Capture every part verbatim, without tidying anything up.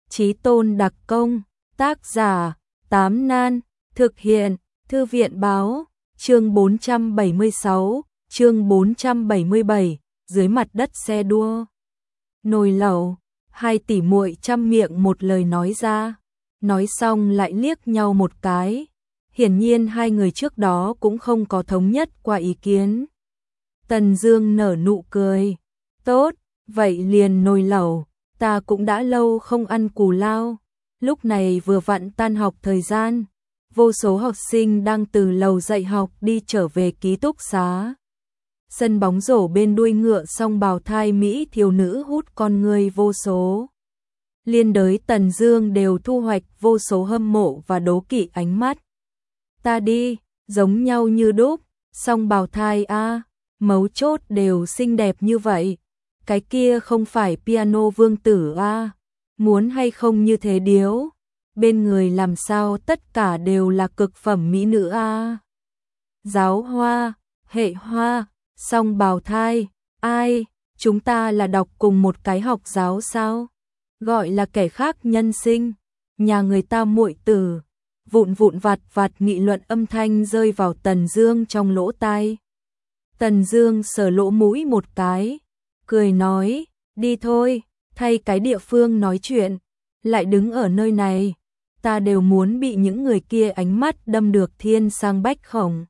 Chí tôn đặc công, tác giả, Tám Nan, thực hiện, Thư viện báo, chương bốn trăm bảy mươi sáu, chương bốn trăm bảy mươi bảy, dưới mặt đất xe đua. Nồi lẩu, hai tỷ muội trăm miệng một lời nói ra, nói xong lại liếc nhau một cái. Hiển nhiên hai người trước đó cũng không có thống nhất qua ý kiến. Tần Dương nở nụ cười, tốt, vậy liền nồi lẩu, ta cũng đã lâu không ăn cù lao. Lúc này vừa vặn tan học thời gian, vô số học sinh đang từ lầu dạy học đi trở về ký túc xá. Sân bóng rổ bên đuôi ngựa song bào thai Mỹ thiếu nữ hút con người vô số. Liên đới Tần Dương đều thu hoạch vô số hâm mộ và đố kỵ ánh mắt. Ta đi, giống nhau như đúc, song bào thai a, mấu chốt đều xinh đẹp như vậy. Cái kia không phải piano vương tử a, muốn hay không như thế điếu. Bên người làm sao tất cả đều là cực phẩm mỹ nữ a. Giáo hoa, hệ hoa, song bào thai, ai, chúng ta là đọc cùng một cái học giáo sao? Gọi là kẻ khác nhân sinh, nhà người ta muội tử. Vụn vụn vặt vặt nghị luận âm thanh rơi vào Tần Dương trong lỗ tai. Tần Dương sờ lỗ mũi một cái, cười nói, đi thôi, thay cái địa phương nói chuyện, lại đứng ở nơi này, ta đều muốn bị những người kia ánh mắt đâm được thiên sang bách khổng.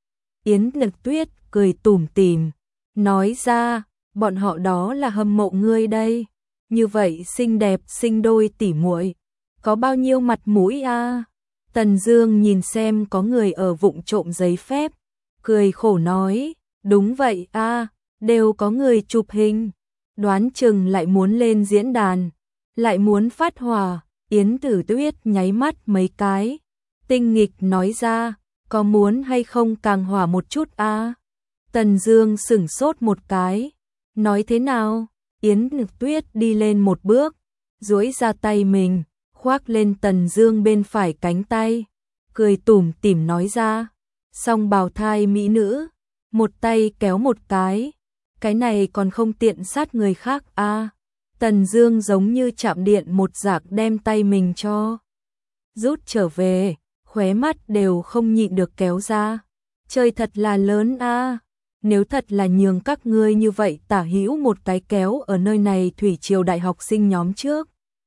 Yến Lực Tuyết cười tủm tỉm, nói ra, bọn họ đó là hâm mộ ngươi đây, như vậy xinh đẹp sinh đôi tỷ muội, có bao nhiêu mặt mũi a? Tần Dương nhìn xem có người ở vụng trộm giấy phép, cười khổ nói, đúng vậy a, đều có người chụp hình, đoán chừng lại muốn lên diễn đàn, lại muốn phát hỏa. Yến Tử Tuyết nháy mắt mấy cái, tinh nghịch nói ra, có muốn hay không càng hỏa một chút a? Tần Dương sững sốt một cái, nói thế nào? Yến Tử Tuyết đi lên một bước, duỗi ra tay mình, khoác lên Tần Dương bên phải cánh tay, cười tủm tỉm nói ra, song bào thai mỹ nữ, một tay kéo một cái, cái này còn không tiện sát người khác a. Tần Dương giống như chạm điện một dạng đem tay mình cho rút trở về, khóe mắt đều không nhịn được kéo ra. Chơi thật là lớn a, nếu thật là nhường các ngươi như vậy tả hữu một cái kéo ở nơi này thủy triều đại học sinh nhóm trước.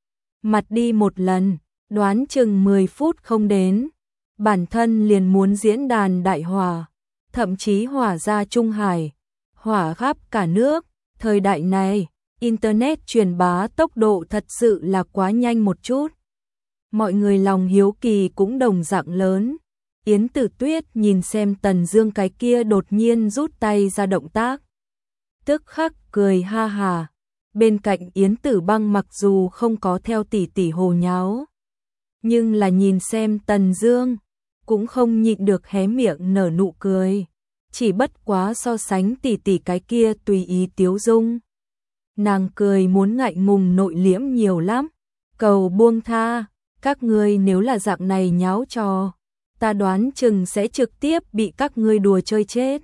Mặt đi một lần, đoán chừng mười phút không đến, bản thân liền muốn diễn đàn đại hỏa, thậm chí hỏa ra Trung Hải, hỏa khắp cả nước. Thời đại này, Internet truyền bá tốc độ thật sự là quá nhanh một chút. Mọi người lòng hiếu kỳ cũng đồng dạng lớn. Yến Tử Tuyết nhìn xem Tần Dương cái kia đột nhiên rút tay ra động tác, tức khắc cười ha hà. Bên cạnh Yến Tử Băng mặc dù không có theo tỷ tỷ hồ nháo, nhưng là nhìn xem Tần Dương, cũng không nhịn được hé miệng nở nụ cười. Chỉ bất quá so sánh tỷ tỷ cái kia tùy ý tiếu dung, nàng cười muốn ngại ngùng nội liễm nhiều lắm. Cầu buông tha, các ngươi nếu là dạng này nháo trò, ta đoán chừng sẽ trực tiếp bị các ngươi đùa chơi chết.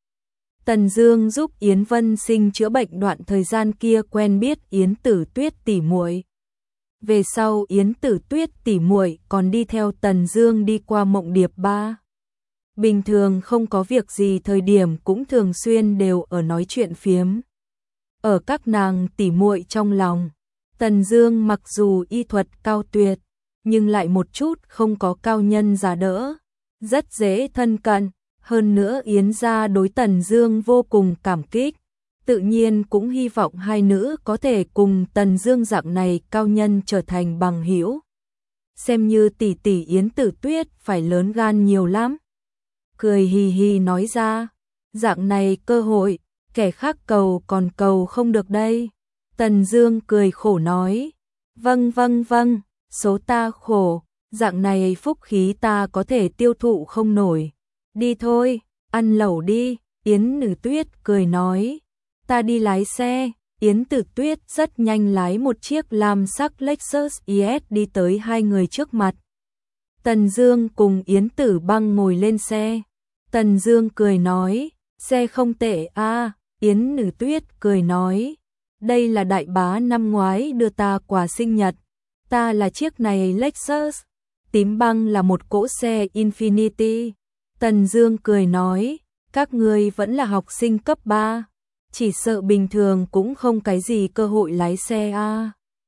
Tần Dương giúp Yến Vân Sinh chữa bệnh đoạn thời gian kia quen biết Yến Tử Tuyết tỷ muội. Về sau Yến Tử Tuyết tỷ muội còn đi theo Tần Dương đi qua Mộng Điệp Ba. Bình thường không có việc gì thời điểm cũng thường xuyên đều ở nói chuyện phiếm. Ở các nàng tỷ muội trong lòng, Tần Dương mặc dù y thuật cao tuyệt, nhưng lại một chút không có cao nhân giả đỡ, rất dễ thân cận. Hơn nữa Yến gia đối Tần Dương vô cùng cảm kích, tự nhiên cũng hy vọng hai nữ có thể cùng Tần Dương dạng này cao nhân trở thành bằng hữu. Xem như tỷ tỷ Yến Tử Tuyết phải lớn gan nhiều lắm. Cười hì hì nói ra, dạng này cơ hội, kẻ khác cầu còn cầu không được đây. Tần Dương cười khổ nói, vâng vâng vâng, số ta khổ, dạng này phúc khí ta có thể tiêu thụ không nổi. Đi thôi, ăn lẩu đi. Yến Tử Tuyết cười nói, ta đi lái xe. Yến Tử Tuyết rất nhanh lái một chiếc lam sắc Lexus i ét đi tới hai người trước mặt. Tần Dương cùng Yến Tử Băng ngồi lên xe. Tần Dương cười nói, xe không tệ a. Yến Tử Tuyết cười nói, đây là đại bá năm ngoái đưa ta quà sinh nhật, Ta là chiếc này Lexus, Tím Băng là một cỗ xe Infiniti. Tần Dương cười nói, các ngươi vẫn là học sinh cấp ba, chỉ sợ bình thường cũng không cái gì cơ hội lái xe a. À.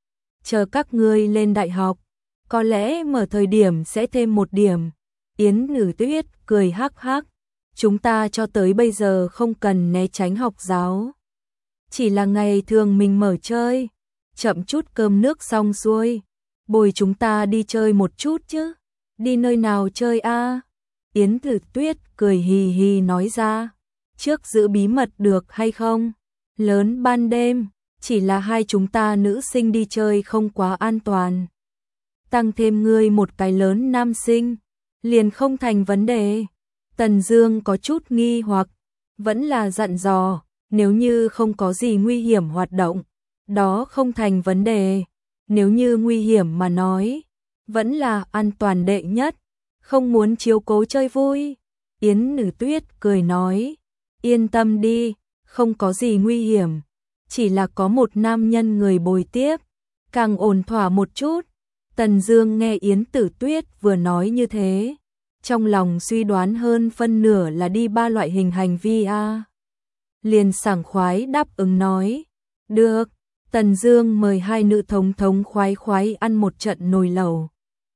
Chờ các ngươi lên đại học, có lẽ mở thời điểm sẽ thêm một điểm. Yến Nữ Tuyết cười hắc hắc, chúng ta cho tới bây giờ không cần né tránh học giáo. Chỉ là ngày thường mình mở chơi, chậm chút cơm nước xong xuôi, bồi chúng ta đi chơi một chút chứ. Đi nơi nào chơi a? À? Yến Tử Tuyết cười hì hì nói ra, trước giữ bí mật được hay không? Lớn ban đêm, chỉ là hai chúng ta nữ sinh đi chơi không quá an toàn. Tăng thêm ngươi một cái lớn nam sinh, liền không thành vấn đề. Tần Dương có chút nghi hoặc, vẫn là dặn dò, nếu như không có gì nguy hiểm hoạt động, đó không thành vấn đề. Nếu như nguy hiểm mà nói, vẫn là an toàn đệ nhất, không muốn chiếu cố chơi vui. Yến Nữ Tuyết cười nói, yên tâm đi, không có gì nguy hiểm, chỉ là có một nam nhân người bồi tiếp, càng ổn thỏa một chút. Tần Dương nghe Yến Tử Tuyết vừa nói như thế, trong lòng suy đoán hơn phân nửa là đi ba loại hình hành vi a. Liền sảng khoái đáp ứng nói, được. Tần Dương mời hai nữ thống thống khoái khoái ăn một trận nồi lẩu.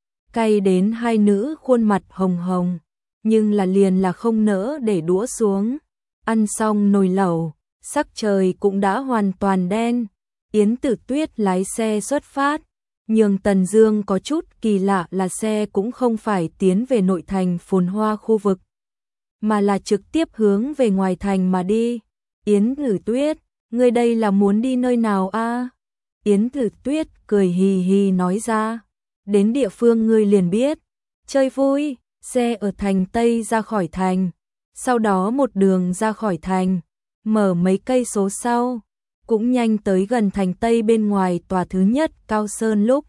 Cay đến hai nữ khuôn mặt hồng hồng, nhưng là liền là không nỡ để đũa xuống. Ăn xong nồi lẩu, sắc trời cũng đã hoàn toàn đen. Yến Tử Tuyết lái xe xuất phát, nhưng Tần Dương có chút kỳ lạ là xe cũng không phải tiến về nội thành phồn hoa khu vực, mà là trực tiếp hướng về ngoài thành mà đi. Yến Tử Tuyết, ngươi đây là muốn đi nơi nào a? À? Yến Tử Tuyết cười hì hì nói ra, đến địa phương ngươi liền biết, chơi vui. Xe ở thành Tây ra khỏi thành, sau đó một đường ra khỏi thành, mở mấy cây số sau, cũng nhanh tới gần thành Tây bên ngoài tòa thứ nhất Cao Sơn lúc.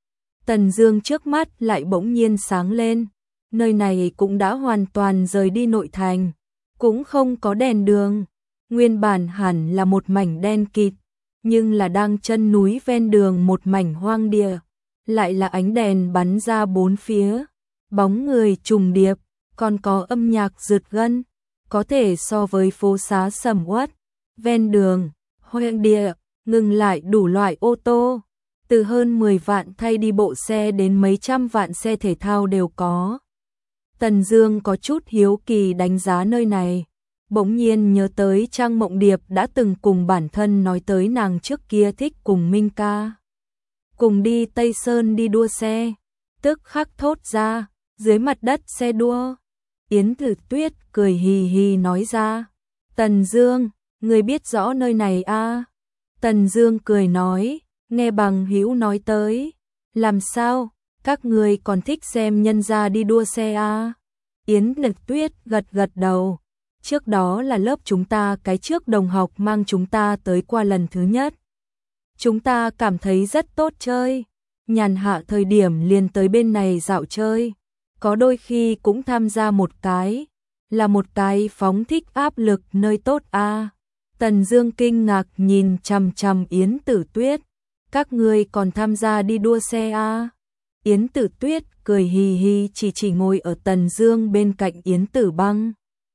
Tần Dương trước mắt lại bỗng nhiên sáng lên, nơi này cũng đã hoàn toàn rời đi nội thành, cũng không có đèn đường. Nguyên bản hẳn là một mảnh đen kịt, nhưng là đang chân núi ven đường một mảnh hoang địa, lại là ánh đèn bắn ra bốn phía, bóng người trùng điệp, còn có âm nhạc rực gân, có thể so với phố xá sầm uất. Ven đường, hoang địa, ngừng lại đủ loại ô tô, từ hơn mười vạn thay đi bộ xe đến mấy trăm vạn xe thể thao đều có. Tần Dương có chút hiếu kỳ đánh giá nơi này, bỗng nhiên nhớ tới Trang Mộng Điệp đã từng cùng bản thân nói tới nàng trước kia thích cùng Minh ca cùng đi Tây Sơn đi đua xe, tức khắc thốt ra, dưới mặt đất xe đua. Yến Tử Tuyết cười hì hì nói ra, Tần Dương, ngươi biết rõ nơi này a? À? Tần Dương cười nói, nghe bằng hữu nói tới, làm sao, các ngươi còn thích xem nhân gia đi đua xe a? À? Yến Tử Tuyết gật gật đầu, trước đó là lớp chúng ta cái trước đồng học mang chúng ta tới qua lần thứ nhất. Chúng ta cảm thấy rất tốt chơi, nhàn hạ thời điểm liền tới bên này dạo chơi, có đôi khi cũng tham gia một cái, là một cái phóng thích áp lực nơi tốt a. À. Tần Dương kinh ngạc nhìn chằm chằm Yến Tử Tuyết, các ngươi còn tham gia đi đua xe a? À? Yến Tử Tuyết cười hì hì chỉ chỉ ngồi ở Tần Dương bên cạnh Yến Tử Băng.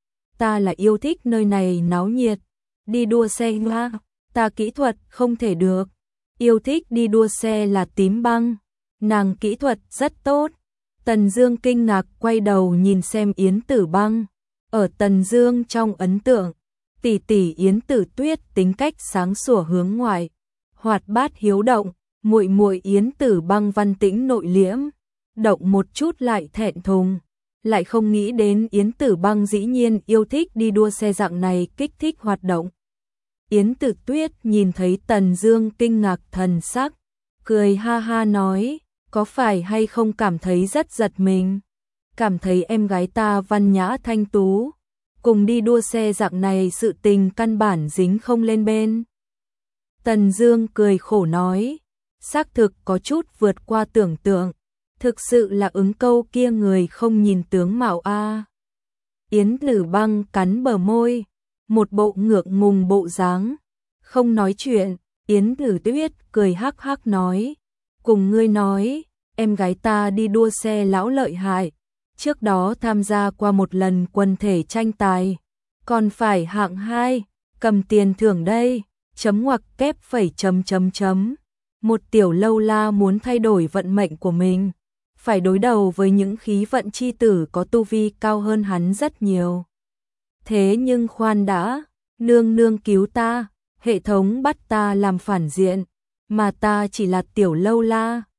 Ta là yêu thích nơi này náo nhiệt, đi đua xe hoa, ta kỹ thuật không thể được. Yêu thích đi đua xe là Tím Băng, nàng kỹ thuật rất tốt. Tần Dương kinh ngạc quay đầu nhìn xem Yến Tử Băng, ở Tần Dương trong ấn tượng, tỷ tỷ Yến Tử Tuyết tính cách sáng sủa hướng ngoại, hoạt bát hiếu động, muội muội Yến Tử Băng văn tĩnh nội liễm, động một chút lại thẹn thùng. Lại không nghĩ đến Yến Tử Băng dĩ nhiên yêu thích đi đua xe dạng này kích thích hoạt động. Yến Tử Tuyết nhìn thấy Tần Dương kinh ngạc thần sắc, cười ha ha nói, có phải hay không cảm thấy rất giật mình, cảm thấy em gái ta văn nhã thanh tú, cùng đi đua xe dạng này sự tình căn bản dính không lên bên. Tần Dương cười khổ nói, xác thực có chút vượt qua tưởng tượng. Thực sự là ứng câu kia người không nhìn tướng mạo a. À. Yến Tử Băng cắn bờ môi, một bộ ngượng ngùng bộ dáng, không nói chuyện. Yến Tử Tuyết cười hắc hắc nói, cùng ngươi nói, em gái ta đi đua xe lão lợi hại, trước đó tham gia qua một lần quần thể tranh tài, còn phải hạng hai, cầm tiền thưởng đây, chấm ngoặc kép phẩy chấm chấm chấm. Một tiểu lâu la muốn thay đổi vận mệnh của mình, phải đối đầu với những khí vận chi tử có tu vi cao hơn hắn rất nhiều. Thế nhưng khoan đã, nương nương cứu ta, hệ thống bắt ta làm phản diện, mà ta chỉ là tiểu lâu la,